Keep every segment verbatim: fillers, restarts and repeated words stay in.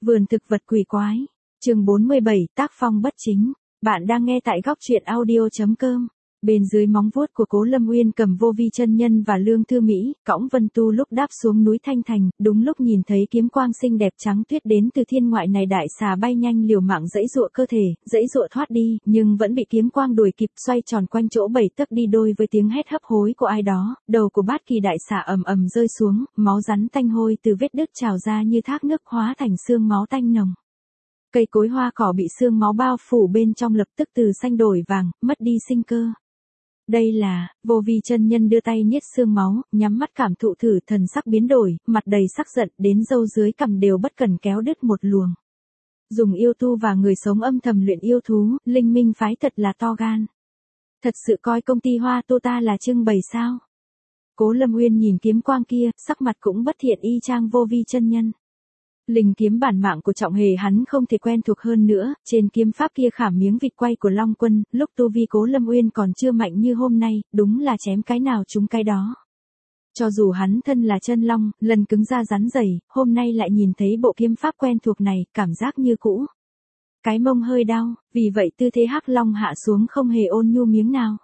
Vườn thực vật quỷ quái. Chương bốn mươi bảy, tác phong bất chính. Bạn đang nghe tại góc truyện audio chấm com. Bên dưới móng vuốt của Cố Lâm Uyên cầm Vô Vi chân nhân và Lương Thư Mỹ, cõng Vân Tu lúc đáp xuống núi Thanh Thành, đúng lúc nhìn thấy kiếm quang xinh đẹp trắng tuyết đến từ thiên ngoại này đại xà bay nhanh liều mạng giãy giụa cơ thể, giãy giụa thoát đi, nhưng vẫn bị kiếm quang đuổi kịp, xoay tròn quanh chỗ bảy tấc đi đôi với tiếng hét hấp hối của ai đó, đầu của Bát Kỳ đại xà ầm ầm rơi xuống, máu rắn tanh hôi từ vết đứt trào ra như thác nước hóa thành xương máu tanh nồng. Cây cối hoa cỏ bị xương máu bao phủ bên trong lập tức từ xanh đổi vàng, mất đi sinh cơ. Đây là, Vô Vi chân nhân đưa tay niết xương máu, nhắm mắt cảm thụ thử, thần sắc biến đổi, mặt đầy sắc giận, đến râu dưới cằm đều bất cần kéo đứt một luồng. Dùng yêu tu và người sống âm thầm luyện yêu thú, Linh Minh phái thật là to gan. Thật sự coi công ty Hoa Tu ta là trưng bày sao? Cố Lâm Uyên nhìn kiếm quang kia, sắc mặt cũng bất thiện y chang Vô Vi chân nhân. Linh kiếm bản mạng của Trọng Hề hắn không thể quen thuộc hơn nữa, trên kiếm pháp kia khảm miếng vịt quay của Long Quân, lúc tu vi Cố Lâm Uyên còn chưa mạnh như hôm nay, đúng là chém cái nào trúng cái đó. Cho dù hắn thân là chân long, lần cứng da rắn dày, hôm nay lại nhìn thấy bộ kiếm pháp quen thuộc này, cảm giác như cũ. Cái mông hơi đau, vì vậy tư thế hắc long hạ xuống không hề ôn nhu miếng nào.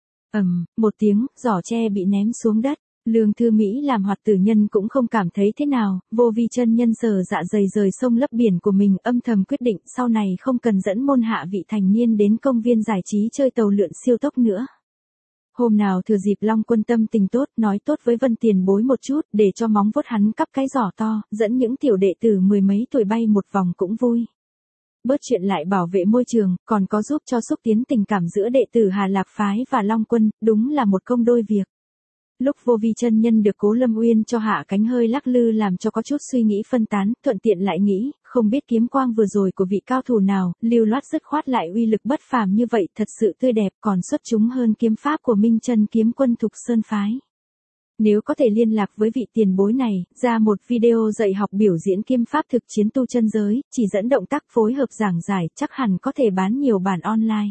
Ầm, một tiếng, giỏ tre bị ném xuống đất. Lương Thư Mỹ làm hoạt tử nhân cũng không cảm thấy thế nào, Vô Vi chân nhân sờ dạ dày rời sông lấp biển của mình, âm thầm quyết định sau này không cần dẫn môn hạ vị thành niên đến công viên giải trí chơi tàu lượn siêu tốc nữa. Hôm nào thừa dịp Long Quân tâm tình tốt, nói tốt với Vân Tiền Bối một chút, để cho móng vuốt hắn cắp cái giỏ to, dẫn những tiểu đệ tử mười mấy tuổi bay một vòng cũng vui. Bớt chuyện lại bảo vệ môi trường, còn có giúp cho xúc tiến tình cảm giữa đệ tử Hà Lạc phái và Long Quân, đúng là một công đôi việc. Lúc Vô Vi chân nhân được Cố Lâm Uyên cho hạ cánh hơi lắc lư làm cho có chút suy nghĩ phân tán, thuận tiện lại nghĩ, không biết kiếm quang vừa rồi của vị cao thủ nào, lưu loát dứt khoát lại uy lực bất phàm như vậy, thật sự tươi đẹp, còn xuất chúng hơn kiếm pháp của Minh Chân kiếm quân Thục Sơn phái. Nếu có thể liên lạc với vị tiền bối này, ra một video dạy học biểu diễn kiếm pháp thực chiến tu chân giới, chỉ dẫn động tác phối hợp giảng giải, chắc hẳn có thể bán nhiều bản online.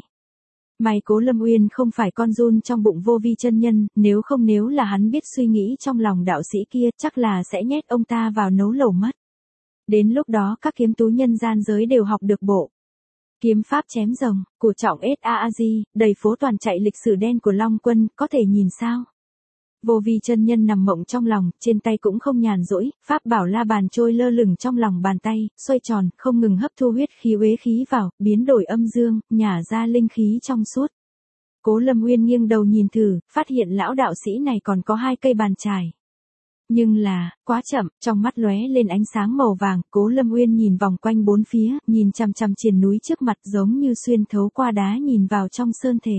May Cố Lâm Uyên không phải con giun trong bụng Vô Vi chân nhân, nếu không nếu là hắn biết suy nghĩ trong lòng đạo sĩ kia, chắc là sẽ nhét ông ta vào nấu lẩu mất. Đến lúc đó các kiếm tú nhân gian giới đều học được bộ kiếm pháp chém rồng của Trọng Sa-a-di, đầy phố toàn chạy lịch sử đen của Long Quân, có thể nhìn sao? Vô Vi chân nhân nằm mộng trong lòng, trên tay cũng không nhàn rỗi, pháp bảo la bàn trôi lơ lửng trong lòng bàn tay, xoay tròn, không ngừng hấp thu huyết khí uế khí vào, biến đổi âm dương, nhả ra linh khí trong suốt. Cố Lâm Uyên nghiêng đầu nhìn thử, phát hiện lão đạo sĩ này còn có hai cây bàn chải. Nhưng là, quá chậm, trong mắt lóe lên ánh sáng màu vàng, Cố Lâm Uyên nhìn vòng quanh bốn phía, nhìn chằm chằm triền núi trước mặt giống như xuyên thấu qua đá nhìn vào trong sơn thể.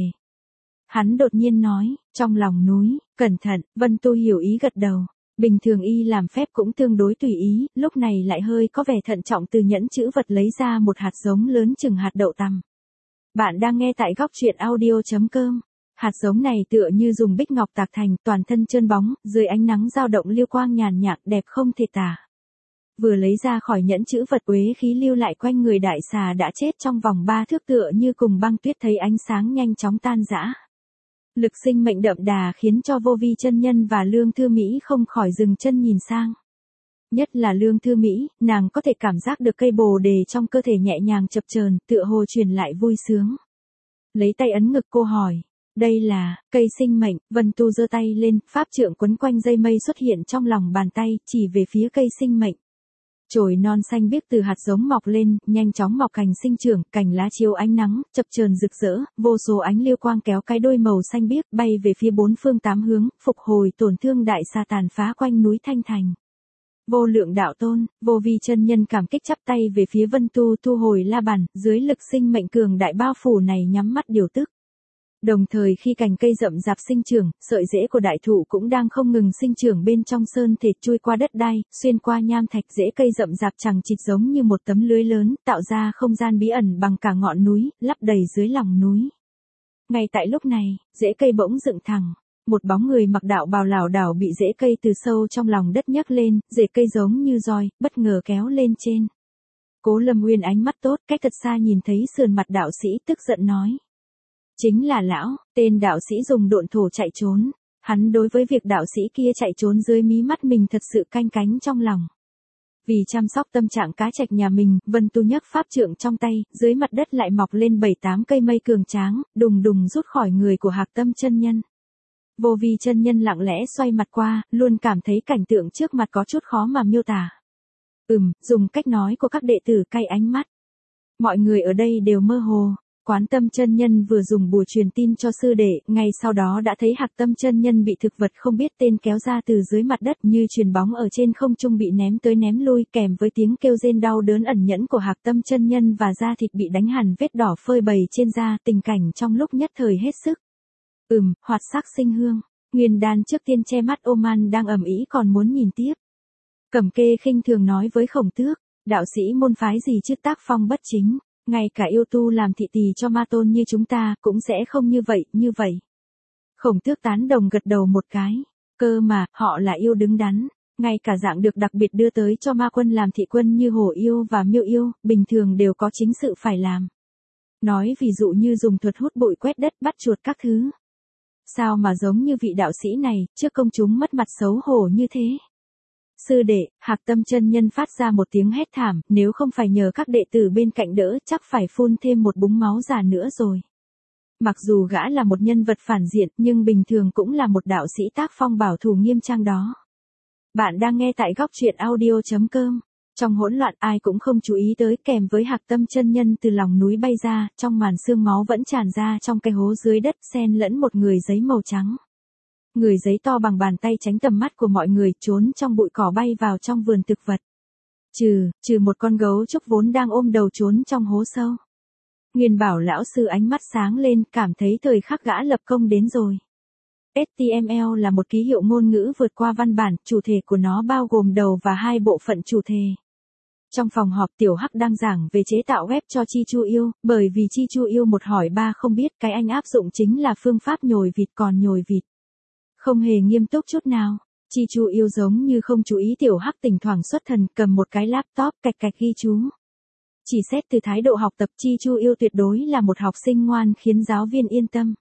Hắn đột nhiên nói, trong lòng núi, cẩn thận, Vân Tu hiểu ý gật đầu. Bình thường y làm phép cũng tương đối tùy ý, lúc này lại hơi có vẻ thận trọng từ nhẫn chữ vật lấy ra một hạt giống lớn chừng hạt đậu tằm. Bạn đang nghe tại góc truyện audio chấm com. Hạt giống này tựa như dùng bích ngọc tạc thành, toàn thân trơn bóng, dưới ánh nắng dao động lưu quang nhàn nhạt đẹp không thể tả. Vừa lấy ra khỏi nhẫn chữ vật uế khí lưu lại quanh người đại xà đã chết trong vòng ba thước tựa như cùng băng tuyết thấy ánh sáng nhanh chóng tan rã. Lực sinh mệnh đậm đà khiến cho Vô Vi chân nhân và Lương Thư Mỹ không khỏi dừng chân nhìn sang. Nhất là Lương Thư Mỹ, nàng có thể cảm giác được cây bồ đề trong cơ thể nhẹ nhàng chập chờn, tựa hồ truyền lại vui sướng. Lấy tay ấn ngực cô hỏi, đây là cây sinh mệnh. Vân Tu giơ tay lên, pháp trượng quấn quanh dây mây xuất hiện trong lòng bàn tay, chỉ về phía cây sinh mệnh. Chồi non xanh biếc từ hạt giống mọc lên, nhanh chóng mọc cành sinh trưởng, cành lá chiếu ánh nắng, chập chờn rực rỡ, vô số ánh lưu quang kéo cái đôi màu xanh biếc bay về phía bốn phương tám hướng, phục hồi tổn thương đại sa tàn phá quanh núi Thanh Thành. Vô Lượng đạo tôn, Vô Vi chân nhân cảm kích chắp tay về phía Vân Tu thu hồi la bàn, dưới lực sinh mệnh cường đại bao phủ này nhắm mắt điều tức. Đồng thời khi cành cây rậm rạp sinh trưởng, sợi rễ của đại thụ cũng đang không ngừng sinh trưởng bên trong sơn thể chui qua đất đai, xuyên qua nham thạch, rễ cây rậm rạp chằng chịt giống như một tấm lưới lớn, tạo ra không gian bí ẩn bằng cả ngọn núi, lấp đầy dưới lòng núi. Ngay tại lúc này, rễ cây bỗng dựng thẳng, một bóng người mặc đạo bào lảo đảo bị rễ cây từ sâu trong lòng đất nhấc lên, rễ cây giống như roi, bất ngờ kéo lên trên. Cố Lâm Uyên ánh mắt tốt, cách thật xa nhìn thấy sườn mặt đạo sĩ, tức giận nói. Chính là lão, tên đạo sĩ dùng độn thổ chạy trốn. Hắn đối với việc đạo sĩ kia chạy trốn dưới mí mắt mình thật sự canh cánh trong lòng. Vì chăm sóc tâm trạng cá trạch nhà mình, Vân Tu nhấc pháp trượng trong tay, dưới mặt đất lại mọc lên bảy tám cây mây cường tráng, đùng đùng rút khỏi người của Hạc Tâm chân nhân. Vô Vi chân nhân lặng lẽ xoay mặt qua, luôn cảm thấy cảnh tượng trước mặt có chút khó mà miêu tả. Ừm, dùng cách nói của các đệ tử cay ánh mắt. Mọi người ở đây đều mơ hồ. Quán Tâm chân nhân vừa dùng bùa truyền tin cho sư đệ, ngay sau đó đã thấy Hạc Tâm chân nhân bị thực vật không biết tên kéo ra từ dưới mặt đất như chuyền bóng ở trên không trung bị ném tới ném lui, kèm với tiếng kêu rên đau đớn ẩn nhẫn của Hạc Tâm chân nhân và da thịt bị đánh hẳn vết đỏ phơi bày trên da, tình cảnh trong lúc nhất thời hết sức. Ừm, hoạt sắc sinh hương. Nguyên Đan trước tiên che mắt Oman đang ầm ĩ còn muốn nhìn tiếp. Cẩm Kê khinh thường nói với Khổng Tước, đạo sĩ môn phái gì chứ tác phong bất chính. Ngay cả yêu tu làm thị tỳ cho ma tôn như chúng ta, cũng sẽ không như vậy, như vậy. Khổng Tước tán đồng gật đầu một cái. Cơ mà, họ là yêu đứng đắn. Ngay cả dạng được đặc biệt đưa tới cho ma quân làm thị quân như hổ yêu và miêu yêu, bình thường đều có chính sự phải làm. Nói ví dụ như dùng thuật hút bụi quét đất bắt chuột các thứ. Sao mà giống như vị đạo sĩ này, trước công chúng mất mặt xấu hổ như thế? Sư đệ, Hạc Tâm chân nhân phát ra một tiếng hét thảm, nếu không phải nhờ các đệ tử bên cạnh đỡ, chắc phải phun thêm một búng máu già nữa rồi. Mặc dù gã là một nhân vật phản diện, nhưng bình thường cũng là một đạo sĩ tác phong bảo thủ nghiêm trang đó. Bạn đang nghe tại góc truyện audio chấm com. Trong hỗn loạn ai cũng không chú ý tới, kèm với Hạc Tâm chân nhân từ lòng núi bay ra, trong màn sương máu vẫn tràn ra trong cái hố dưới đất, xen lẫn một người giấy màu trắng. Người giấy to bằng bàn tay tránh tầm mắt của mọi người, trốn trong bụi cỏ bay vào trong vườn thực vật. Trừ, trừ một con gấu trúc vốn đang ôm đầu trốn trong hố sâu. Nguyên Bảo lão sư ánh mắt sáng lên, cảm thấy thời khắc gã lập công đến rồi. ét tê em lờ là một ký hiệu ngôn ngữ vượt qua văn bản, chủ thể của nó bao gồm đầu và hai bộ phận chủ thể. Trong phòng họp Tiểu Hắc đang giảng về chế tạo web cho Chi Chu Yêu, bởi vì Chi Chu Yêu một hỏi ba không biết, cái anh áp dụng chính là phương pháp nhồi vịt còn nhồi vịt. Không hề nghiêm túc chút nào, Chi Chu Yêu giống như không chú ý Tiểu Hắc thỉnh thoảng xuất thần cầm một cái laptop cạch cạch ghi chú. Chỉ xét từ thái độ học tập Chi Chu Yêu tuyệt đối là một học sinh ngoan khiến giáo viên yên tâm.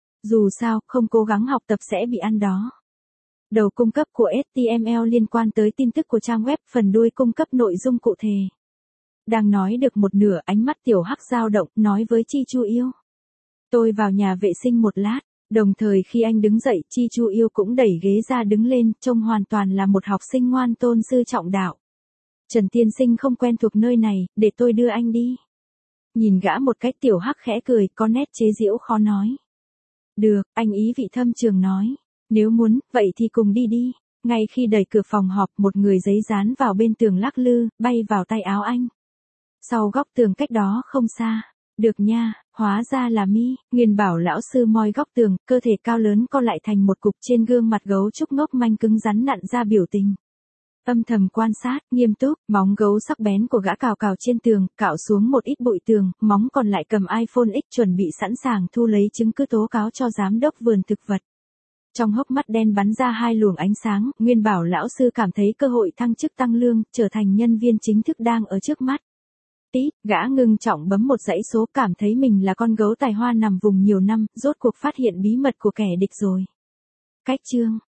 Dù sao, không cố gắng học tập sẽ bị ăn đó. Đầu cung cấp của ét tê em lờ liên quan tới tin tức của trang web, phần đuôi cung cấp nội dung cụ thể. Đang nói được một nửa, ánh mắt Tiểu Hắc dao động, nói với Chi Chu Yêu. Tôi vào nhà vệ sinh một lát. Đồng thời khi anh đứng dậy, Chi Chu Yêu cũng đẩy ghế ra đứng lên, trông hoàn toàn là một học sinh ngoan tôn sư trọng đạo. Trần tiên sinh không quen thuộc nơi này, để tôi đưa anh đi. Nhìn gã một cách, Tiểu Hắc khẽ cười, có nét chế giễu khó nói. Được, anh ý vị thâm trường nói. Nếu muốn, vậy thì cùng đi đi. Ngay khi đẩy cửa phòng họp, một người giấy dán vào bên tường lắc lư, bay vào tay áo anh. Sau góc tường cách đó không xa. Được nha, hóa ra là mi. Nguyên Bảo lão sư moi góc tường, cơ thể cao lớn co lại thành một cục, trên gương mặt gấu trúc ngốc manh cứng rắn nặn ra biểu tình. Âm thầm quan sát, nghiêm túc, móng gấu sắc bén của gã cào cào trên tường, cạo xuống một ít bụi tường, móng còn lại cầm iPhone X chuẩn bị sẵn sàng thu lấy chứng cứ tố cáo cho giám đốc vườn thực vật. Trong hốc mắt đen bắn ra hai luồng ánh sáng, Nguyên Bảo lão sư cảm thấy cơ hội thăng chức tăng lương, trở thành nhân viên chính thức đang ở trước mắt. Tí, gã ngưng trọng bấm một dãy số, cảm thấy mình là con gấu tài hoa nằm vùng nhiều năm, rốt cuộc phát hiện bí mật của kẻ địch rồi. Cách chương